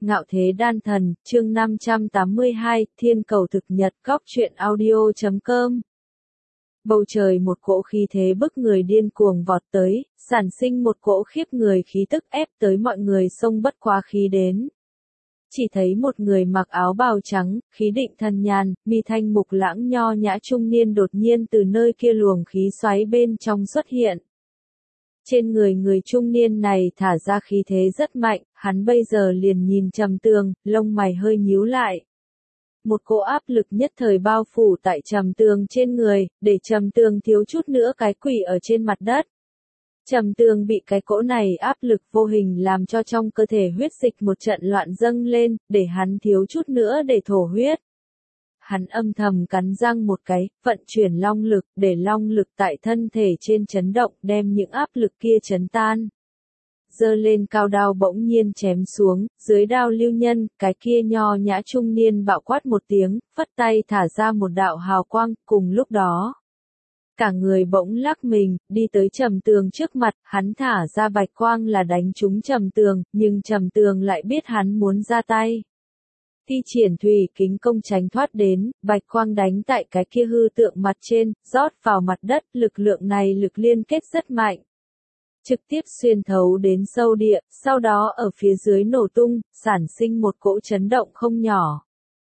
Ngạo Thế Đan Thần, chương 582, Thiên Cầu Thực Nhật, Góc truyện audio.com. Bầu trời một cỗ khí thế bức người điên cuồng vọt tới, sản sinh một cỗ khiếp người khí tức ép tới mọi người xông bất quá khí đến. Chỉ thấy một người mặc áo bào trắng, khí định thần nhàn, mi thanh mục lãng nho nhã trung niên đột nhiên từ nơi kia luồng khí xoáy bên trong xuất hiện. Trên người trung niên này thả ra khí thế rất mạnh, hắn bây giờ liền nhìn Trầm Tường, lông mày hơi nhíu lại. Một cỗ áp lực nhất thời bao phủ tại Trầm Tường trên người, để Trầm Tường thiếu chút nữa cái quỳ ở trên mặt đất. Trầm Tường bị cái cỗ này áp lực vô hình làm cho trong cơ thể huyết dịch một trận loạn dâng lên, để hắn thiếu chút nữa để thổ huyết. Hắn âm thầm cắn răng một cái, vận chuyển long lực, để long lực tại thân thể trên chấn động, đem những áp lực kia chấn tan. Giơ lên cao đao bỗng nhiên chém xuống, dưới đao lưu nhân, cái kia nho nhã trung niên bạo quát một tiếng, phất tay thả ra một đạo hào quang, cùng lúc đó. Cả người bỗng lắc mình, đi tới Trầm Tường trước mặt, hắn thả ra bạch quang là đánh trúng Trầm Tường, nhưng Trầm Tường lại biết hắn muốn ra tay. Thi triển thủy kính công tránh thoát đến, bạch quang đánh tại cái kia hư tượng mặt trên, rót vào mặt đất, lực lượng này lực liên kết rất mạnh. Trực tiếp xuyên thấu đến sâu địa, sau đó ở phía dưới nổ tung, sản sinh một cỗ chấn động không nhỏ.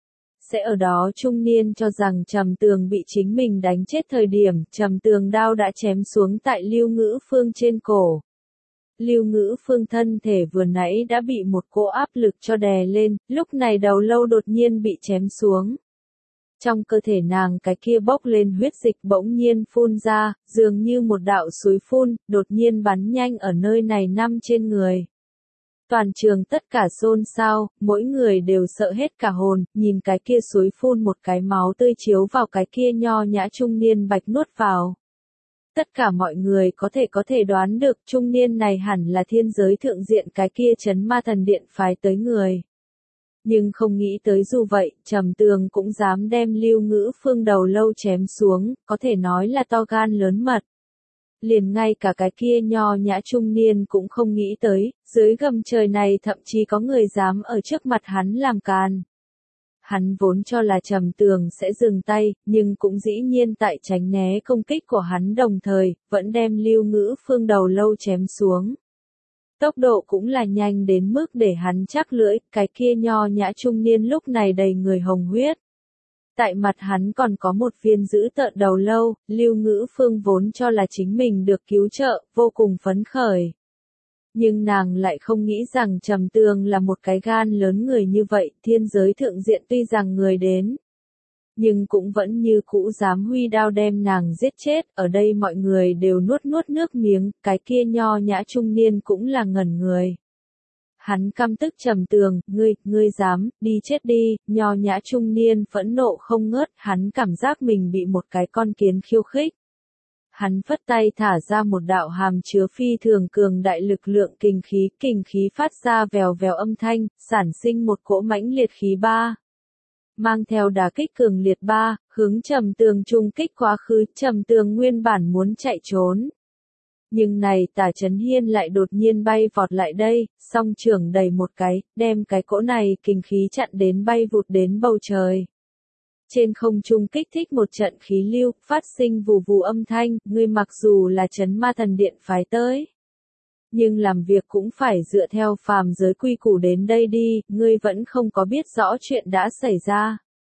Sẽ ở đó trung niên cho rằng Trầm Tường bị chính mình đánh chết thời điểm, Trầm Tường đao đã chém xuống tại Lưu Ngữ Phương trên cổ. Lưu Ngữ Phương thân thể vừa nãy đã bị một cỗ áp lực cho đè lên, lúc này đầu lâu đột nhiên bị chém xuống. Trong cơ thể nàng cái kia bốc lên huyết dịch bỗng nhiên phun ra, dường như một đạo suối phun, đột nhiên bắn nhanh ở nơi này nằm trên người. Toàn trường tất cả xôn xao, mỗi người đều sợ hết cả hồn, nhìn cái kia suối phun một cái máu tươi chiếu vào cái kia nho nhã trung niên bạch nuốt vào. Tất cả mọi người có thể đoán được trung niên này hẳn là thiên giới thượng diện cái kia Trấn Ma Thần Điện phái tới người. Nhưng không nghĩ tới dù vậy, Trầm Tường cũng dám đem Lưu Ngữ Phương đầu lâu chém xuống, có thể nói là to gan lớn mật. Liền ngay cả cái kia nho nhã trung niên cũng không nghĩ tới, dưới gầm trời này thậm chí có người dám ở trước mặt hắn làm càn. Hắn vốn cho là Trầm Tường sẽ dừng tay, nhưng cũng dĩ nhiên tại tránh né công kích của hắn đồng thời, vẫn đem Lưu Ngữ Phương đầu lâu chém xuống. Tốc độ cũng là nhanh đến mức để hắn chắc lưỡi, cái kia nho nhã trung niên lúc này đầy người hồng huyết. Tại mặt hắn còn có một viên dữ tợn đầu lâu, Lưu Ngữ Phương vốn cho là chính mình được cứu trợ, vô cùng phấn khởi. Nhưng nàng lại không nghĩ rằng Trầm Tường là một cái gan lớn người như vậy, thiên giới thượng diện tuy rằng người đến. Nhưng cũng vẫn như cũ dám huy đao đem nàng giết chết, ở đây mọi người đều nuốt nước miếng, cái kia nho nhã trung niên cũng là ngẩn người. Hắn căm tức Trầm Tường, ngươi dám, đi chết đi, nho nhã trung niên phẫn nộ không ngớt, hắn cảm giác mình bị một cái con kiến khiêu khích. Hắn phất tay thả ra một đạo hàm chứa phi thường cường đại lực lượng kình khí phát ra vèo vèo âm thanh, sản sinh một cỗ mãnh liệt khí ba. Mang theo đả kích cường liệt ba, hướng Trầm Tường trung kích quá khứ, Trầm Tường nguyên bản muốn chạy trốn. Nhưng này Tả Chấn Hiên lại đột nhiên bay vọt lại đây, song trưởng đẩy một cái, đem cái cỗ này kình khí chặn đến bay vụt đến bầu trời. Trên không trung kích thích một trận khí lưu, phát sinh vù vù âm thanh, ngươi mặc dù là Trấn Ma Thần Điện phái tới. Nhưng làm việc cũng phải dựa theo phàm giới quy củ đến đây đi, ngươi vẫn không có biết rõ chuyện đã xảy ra.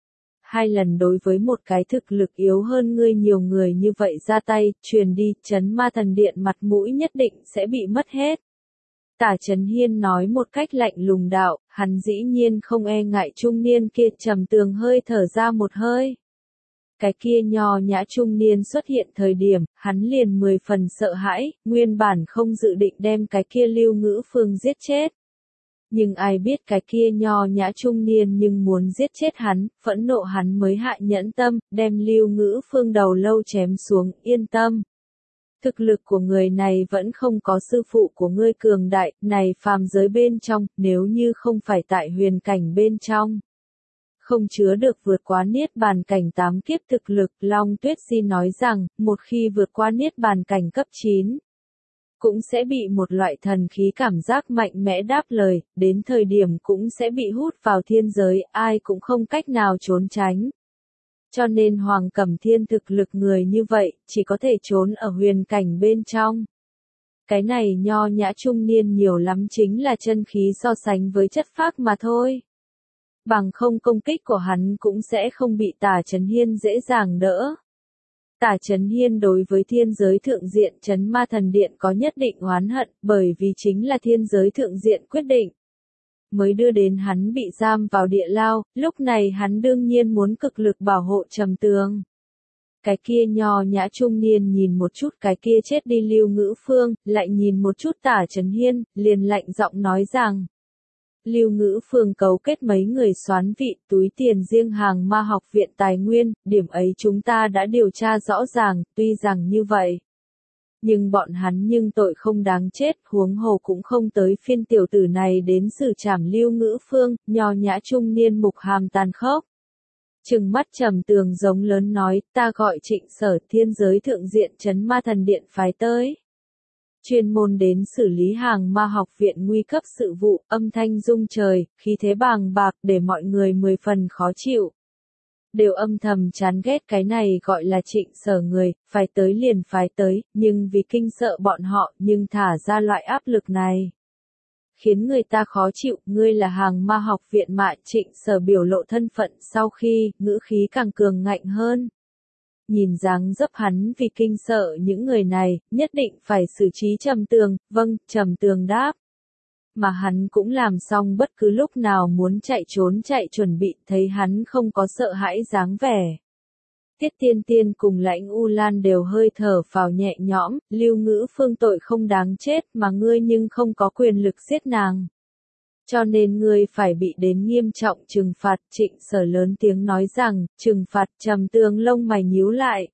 2 lần đối với một cái thực lực yếu hơn ngươi nhiều người như vậy ra tay, truyền đi, Trấn Ma Thần Điện mặt mũi nhất định sẽ bị mất hết. Tả Chấn Hiên nói một cách lạnh lùng đạo, hắn dĩ nhiên không e ngại trung niên kia. Trầm Tường hơi thở ra một hơi. Cái kia nho nhã trung niên xuất hiện thời điểm, hắn liền 10 phần sợ hãi, nguyên bản không dự định đem cái kia Lưu Ngữ Phương giết chết. Nhưng ai biết cái kia nho nhã trung niên nhưng muốn giết chết hắn, phẫn nộ hắn mới hạ nhẫn tâm, đem Lưu Ngữ Phương đầu lâu chém xuống, yên tâm. Thực lực của người này vẫn không có sư phụ của ngươi cường đại, này phàm giới bên trong, nếu như không phải tại huyền cảnh bên trong. Không chứa được vượt qua niết bàn cảnh 8 kiếp thực lực, Long Tuyết Di nói rằng, một khi vượt qua niết bàn cảnh cấp 9. cũng sẽ bị một loại thần khí cảm giác mạnh mẽ đáp lời, đến thời điểm cũng sẽ bị hút vào thiên giới, ai cũng không cách nào trốn tránh. Cho nên Hoàng Cẩm Thiên thực lực người như vậy, chỉ có thể trốn ở huyền cảnh bên trong. Cái này nho nhã trung niên nhiều lắm chính là chân khí so sánh với chất phác mà thôi. Bằng không công kích của hắn cũng sẽ không bị Tả Chấn Hiên dễ dàng đỡ. Tả Chấn Hiên đối với thiên giới thượng diện Chấn Ma Thần Điện có nhất định oán hận, bởi vì chính là thiên giới thượng diện quyết định. Mới đưa đến hắn bị giam vào địa lao, lúc này hắn đương nhiên muốn cực lực bảo hộ Trầm Tường. Cái kia nho nhã trung niên nhìn một chút cái kia chết đi Lưu Ngữ Phương, lại nhìn một chút Tả Chấn Hiên, liền lạnh giọng nói rằng. Lưu Ngữ Phương cấu kết mấy người soán vị túi tiền riêng hàng ma học viện tài nguyên, điểm ấy chúng ta đã điều tra rõ ràng, tuy rằng như vậy. Nhưng bọn hắn nhưng tội không đáng chết, huống hồ cũng không tới phiên tiểu tử này đến xử trảm Lưu Ngữ Phương, nho nhã trung niên mục hàm tàn khốc. Trừng mắt Trầm Tường giống lớn nói, ta gọi Trịnh Sở, thiên giới thượng diện Trấn Ma Thần Điện phái tới. Chuyên môn đến xử lý hàng ma học viện nguy cấp sự vụ, âm thanh rung trời, khí thế bàng bạc để mọi người 10 phần khó chịu. Đều âm thầm chán ghét cái này gọi là Trịnh Sở người, phải tới liền phải tới, nhưng vì kinh sợ bọn họ nhưng thả ra loại áp lực này. Khiến người ta khó chịu, ngươi là hàng ma học viện mại. Trịnh Sở biểu lộ thân phận sau khi, ngữ khí càng cường ngạnh hơn. Nhìn dáng dấp hắn vì kinh sợ những người này, nhất định phải xử trí Trầm Tường, vâng, Trầm Tường đáp. Mà hắn cũng làm xong bất cứ lúc nào muốn chạy trốn chạy chuẩn bị, thấy hắn không có sợ hãi dáng vẻ. Tiết Tiên Tiên cùng Lãnh U Lan đều hơi thở phào nhẹ nhõm, Lưu Ngữ Phương tội không đáng chết mà ngươi nhưng không có quyền lực giết nàng. Cho nên ngươi phải bị đến nghiêm trọng trừng phạt. Trịnh Sở lớn tiếng nói rằng, trừng phạt. Trầm Tường lông mày nhíu lại.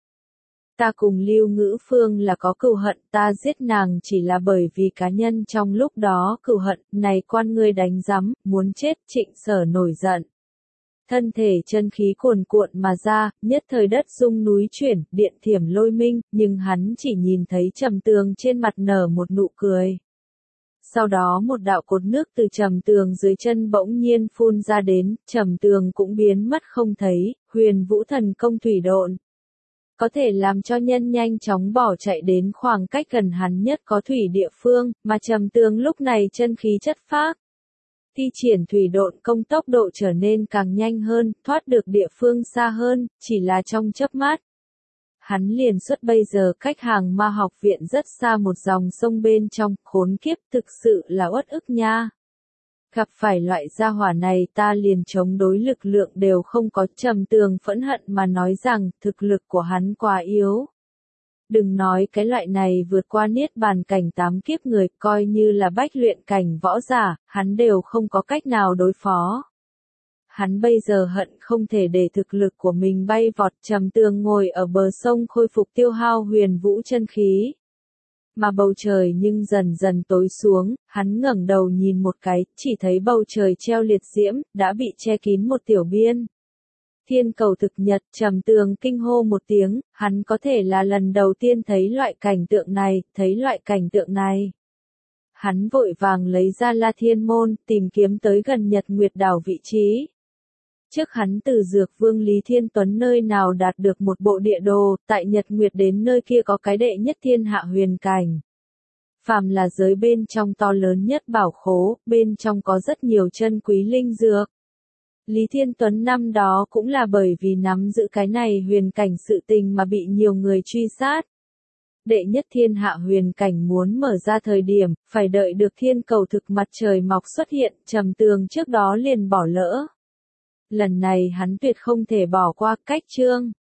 Ta cùng Lưu Ngữ Phương là có cừu hận, ta giết nàng chỉ là bởi vì cá nhân trong lúc đó cừu hận, này quan ngươi đánh rắm, muốn chết. Trịnh Sở nổi giận. Thân thể chân khí cuồn cuộn mà ra, nhất thời đất rung núi chuyển, điện thiểm lôi minh, nhưng hắn chỉ nhìn thấy Trầm Tường trên mặt nở một nụ cười. Sau đó một đạo cột nước từ Trầm Tường dưới chân bỗng nhiên phun ra đến, Trầm Tường cũng biến mất không thấy, Huyền Vũ Thần Công thủy độn. Có thể làm cho nhân nhanh chóng bỏ chạy đến khoảng cách gần hắn nhất có thủy địa phương, mà Trầm Tường lúc này chân khí chất phác. Thi triển thủy độn công tốc độ trở nên càng nhanh hơn, thoát được địa phương xa hơn, chỉ là trong chớp mắt. Hắn liền xuất bây giờ cách hàng ma học viện rất xa một dòng sông bên trong, khốn kiếp thực sự là uất ức nha. Gặp phải loại gia hỏa này ta liền chống đối lực lượng đều không có. Trầm Tường phẫn hận mà nói rằng thực lực của hắn quá yếu. Đừng nói cái loại này vượt qua niết bàn cảnh 8 kiếp người, coi như là bách luyện cảnh võ giả, hắn đều không có cách nào đối phó. Hắn bây giờ hận không thể để thực lực của mình bay vọt. Trầm Tường ngồi ở bờ sông khôi phục tiêu hao huyền vũ chân khí. Mà bầu trời nhưng dần dần tối xuống, hắn ngẩng đầu nhìn một cái, chỉ thấy bầu trời treo liệt diễm, đã bị che kín một tiểu biên. Thiên cầu thực nhật. Trầm Tường kinh hô một tiếng, hắn có thể là lần đầu tiên thấy loại cảnh tượng này, Hắn vội vàng lấy ra La Thiên Môn, tìm kiếm tới gần Nhật Nguyệt đảo vị trí. Trước hắn từ Dược Vương Lý Thiên Tuấn nơi nào đạt được một bộ địa đồ, tại Nhật Nguyệt đến nơi kia có cái đệ nhất thiên hạ huyền cảnh. Phàm là giới bên trong to lớn nhất bảo khố, bên trong có rất nhiều chân quý linh dược. Lý Thiên Tuấn năm đó cũng là bởi vì nắm giữ cái này huyền cảnh sự tình mà bị nhiều người truy sát. Đệ nhất thiên hạ huyền cảnh muốn mở ra thời điểm, phải đợi được thiên cầu thực mặt trời mọc xuất hiện, Trầm Tường trước đó liền bỏ lỡ. Lần này hắn tuyệt không thể bỏ qua. Cách chương